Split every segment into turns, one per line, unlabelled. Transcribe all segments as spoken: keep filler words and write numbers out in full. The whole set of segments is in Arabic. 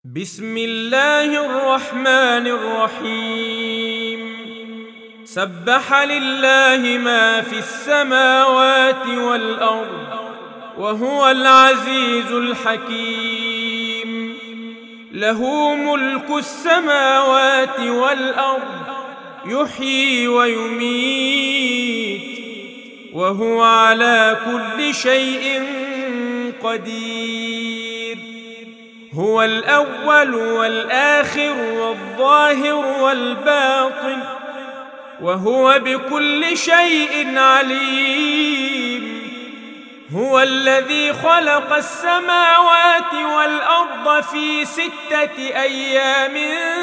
بسم الله الرحمن الرحيم سبح لله ما في السماوات والأرض وهو العزيز الحكيم له ملك السماوات والأرض يحيي ويميت وهو على كل شيء قدير هو الأول والآخر والظاهر والباطن وهو بكل شيء عليم هو الذي خلق السماوات والأرض في ستة أيام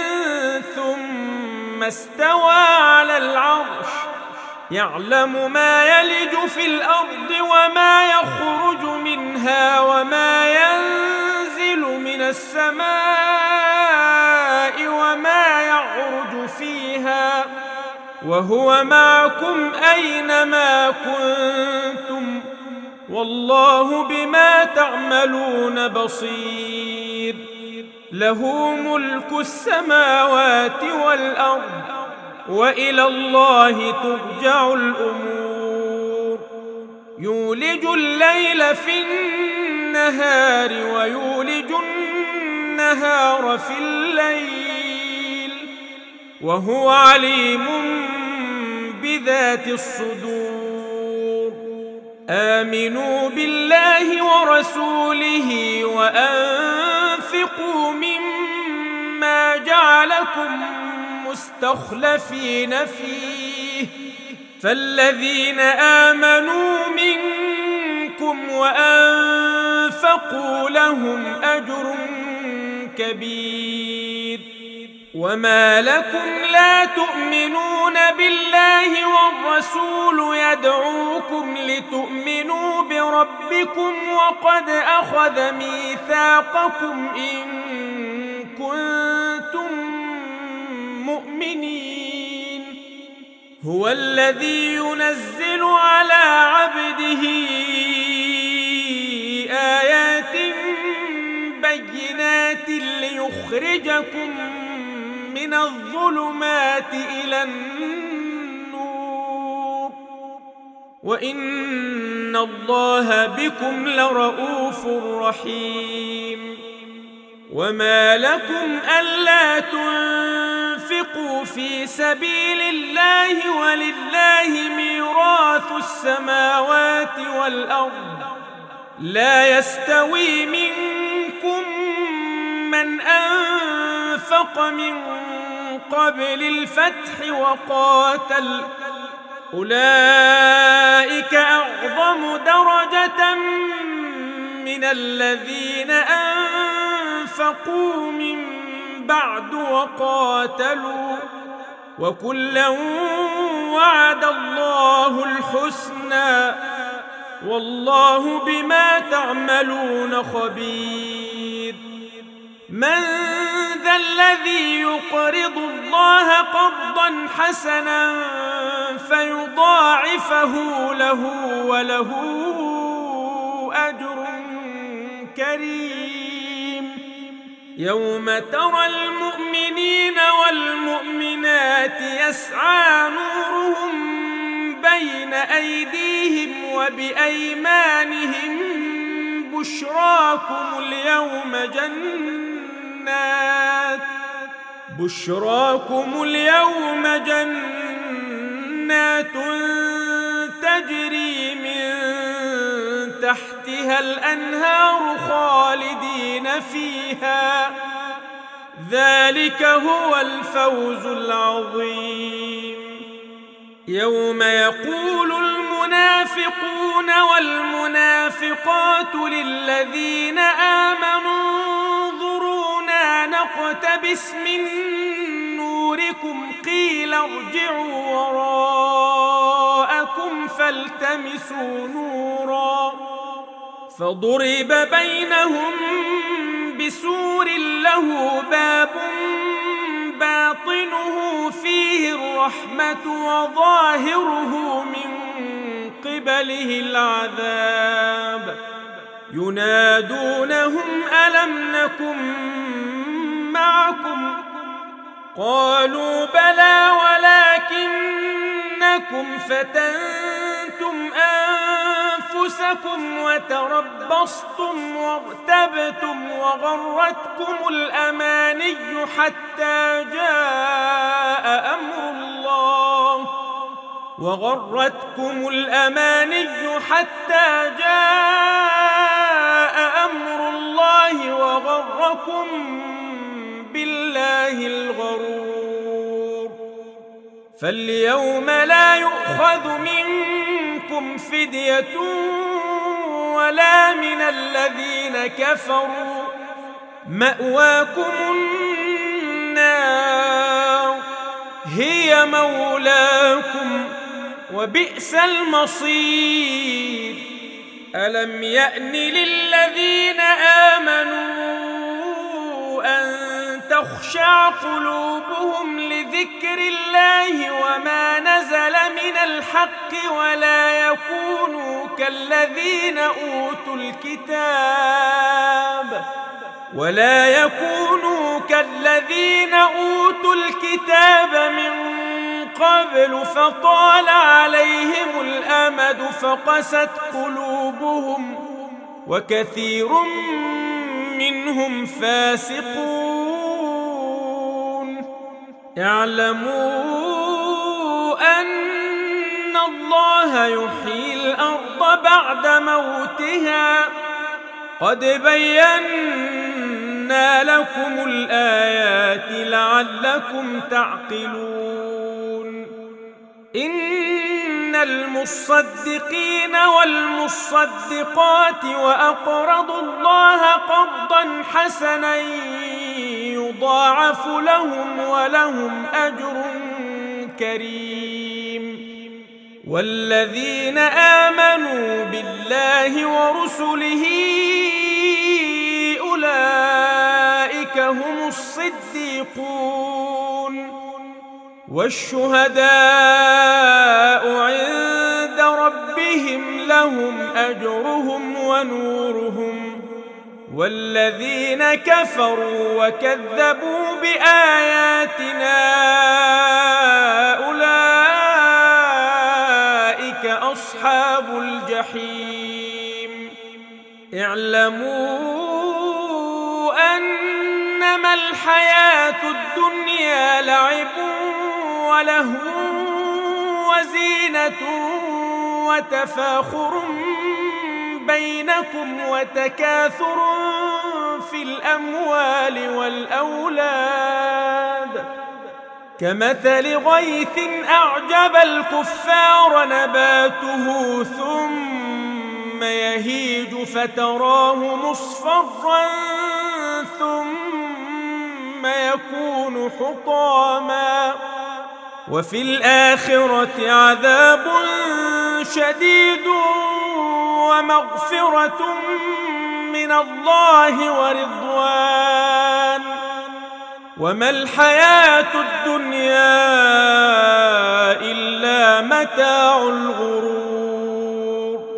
ثم استوى على العرش يعلم ما يلج في الأرض وما يخرج منها وما ينزل من السماء وما يعرج فيها وهو معكم أينما كنتم والله بما تعملون بصير له ملك السماوات والأرض وإلى الله ترجع الأمور يولج الليل في النهار ويولج النهار في الليل وهو عليم بذات الصدور آمنوا بالله ورسوله وأنفقوا مما جعلكم مستخلفين فيه فالذين آمنوا منكم وأنفقوا لهم أجر كبير وما لكم لا تؤمنون بالله والرسول يدعوكم لتؤمنوا بربكم وقد أخذ ميثاقكم إن كنتم مؤمنين هو الذي ينزل على عبده آيات بينات ليخرجكم من الظلمات إلى النور وإن الله بكم لرؤوف رحيم وما لكم ألا تنفقوا في سبيل الله ولله ميراث السماوات والأرض لا يستوي منكم من أنفق من قبل الفتح وقاتل أولئك أعظم درجة من الذين أنفقوا من بعد وقاتلوا وكلا وعد الله الحسنى والله بما تعملون خبير من ذا الذي يقرض الله قرضا حسنا فيضاعفه له وله أجر كريم يوم ترى المؤمنين والمؤمنات يسعى نورهم بين أيديهم وبأيمانهم بشراكم اليوم جنات بشراكم اليوم جنات تجري من تحتها الأنهار خالدين فيها ذلك هو الفوز العظيم يوم يقول المنافقون والمنافقات للذين آمنوا انظرونا نقتبس من نوركم قيل ارجعوا وراءكم فالتمسوا نورا فضرب بينهم بسور له باب باطنه فيه الرحمة وظاهره من قبله العذاب ينادونهم ألم نكن قالوا بلى ولكنكم فتنتم أنفسكم وتربصتم وارتبتم وغرتكم الأماني حتى جاء أمر الله وغرتكم الأماني حتى جاء أمر الله وغركم بالله الغرور فاليوم لا يؤخذ منكم فدية ولا من الذين كفروا مأواكم النار هي مولاكم وبئس المصير ألم يأن للذين آمنوا أن تخشع قلوبهم لذكر الله وما نزل من الحق ولا يكونوا كالذين أوتوا الكتاب ولا يكونوا كالذين أوتوا الكتاب من قبل فطال عليهم الأمد فقست قلوبهم وكثير منهم فاسقون اعلموا أن الله يحيي الأرض بعد موتها قد بينا لكم الآيات لعلكم تعقلون إن المصدقين والمصدقات وأقرضوا الله قرضا حسنا يضاعف لهم ولهم أجر كريم والذين آمنوا بالله ورسله أولئك هم الصديقون والشهداء عند ربهم لهم أجرهم ونورهم والذين كفروا وكذبوا بآياتنا أولئك أصحاب الجحيم اعلموا أنما الحياة الدنيا لعب ولهو وزينة وتفاخر بينكم وتكاثر في الأموال والأولاد كمثل غيث أعجب الكفار نباته ثم يهيج فتراه مصفرا ثم يكون حطاما وفي الآخرة عذاب شديد ومغفرة من الله ورضوان وما الحياة الدنيا إلا متاع الغرور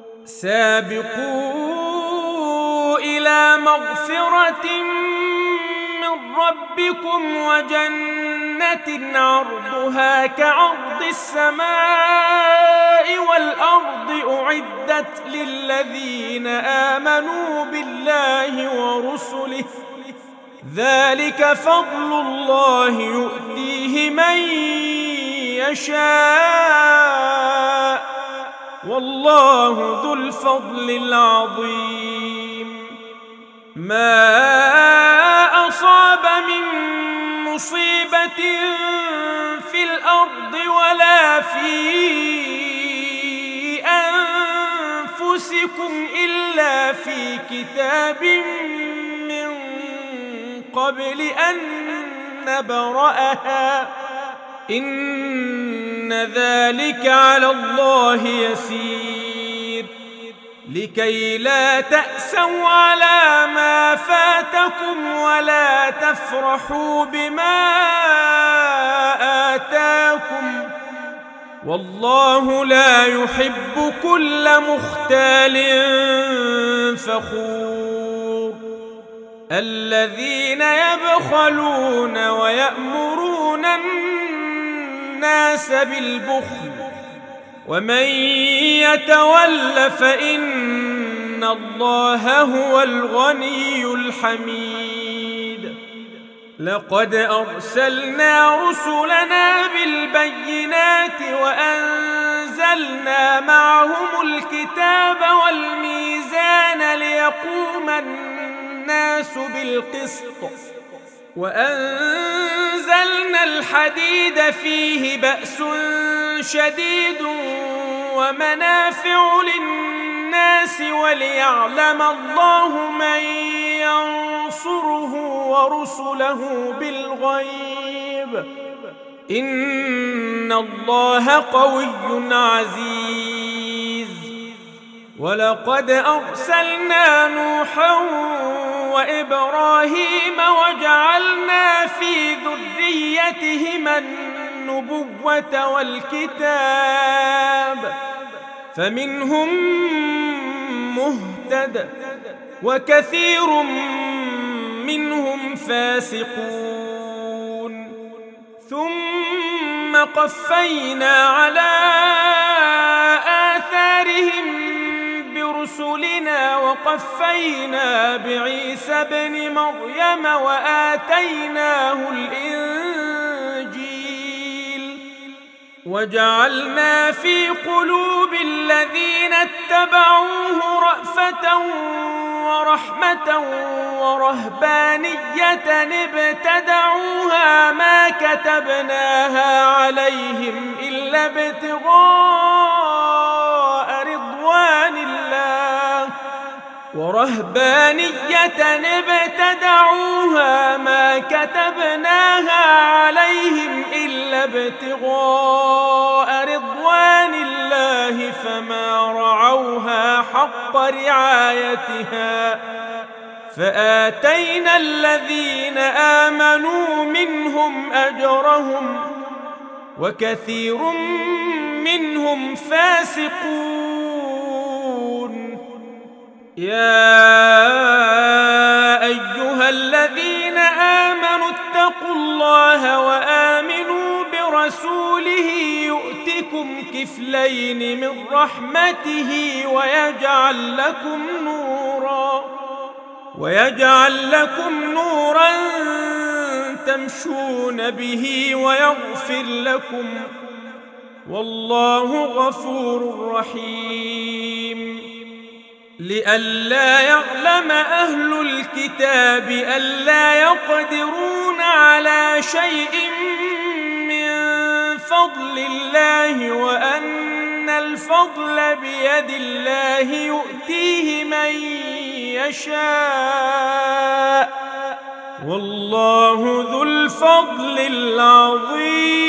سابقوا إلى مغفرة من ربكم وجنة عرضها كعرض السماء والأرض أعدت للذين آمنوا بالله ورسله ذلك فضل الله يؤتيه من يشاء والله ذو الفضل العظيم ما أصاب من مصيبة في الأرض ولا في أنفسكم إلا في كتاب من قبل أن نبرأها إن ذلك على الله يسير لكي لا تأسوا على ما فاتكم ولا تفرحوا بما آتاكم والله لا يحب كل مختال فخور الذين يبخلون ويأمرون الناس بالبخل ومن يتول فإن الله هو الغني الحميد. لقد أرسلنا رسلنا بالبينات وأنزلنا معهم الكتاب والميزان ليقوم الناس بالقسط وأنزلنا الحديد فيه بأس شديد ومنافع للناس وليعلم الله من ينصره ورسله بالغيب إن الله قوي عزيز. ولقد أرسلنا نوحا وإبراهيم وجعلنا في ذريتهما النبوة والكتاب فمنهم مهتد وكثير منهم فاسقون. ثم قفينا على آثارهم برسلنا وقفينا بعيسى ابن مريم وآتيناه الإنجيل وجعلنا في قلوب الذين اتبعوه رأفة ورحمة ورهبانية ابتدعوها ما كتبناها عليهم إلا ابتغاء رضوان الله ورهبانية ابتدعوها ما كتبناها عليهم إلا ابتغاء رضوان الله فما رعوها حق رعايتها فآتينا الذين آمنوا منهم أجرهم وكثير منهم فاسقون. يا أيها الذين آمنوا اتقوا الله وآمنوا برسوله يؤتكم كفلين من رحمته ويجعل لكم نورا ويجعل لكم نورا تمشون به ويغفر لكم والله غفور رحيم. لئلا يعلم أهل الكتاب ألا يقدرون على شيء من فضل الله وأن الفضل بيد الله يؤتيه من يشاء والله ذو الفضل العظيم.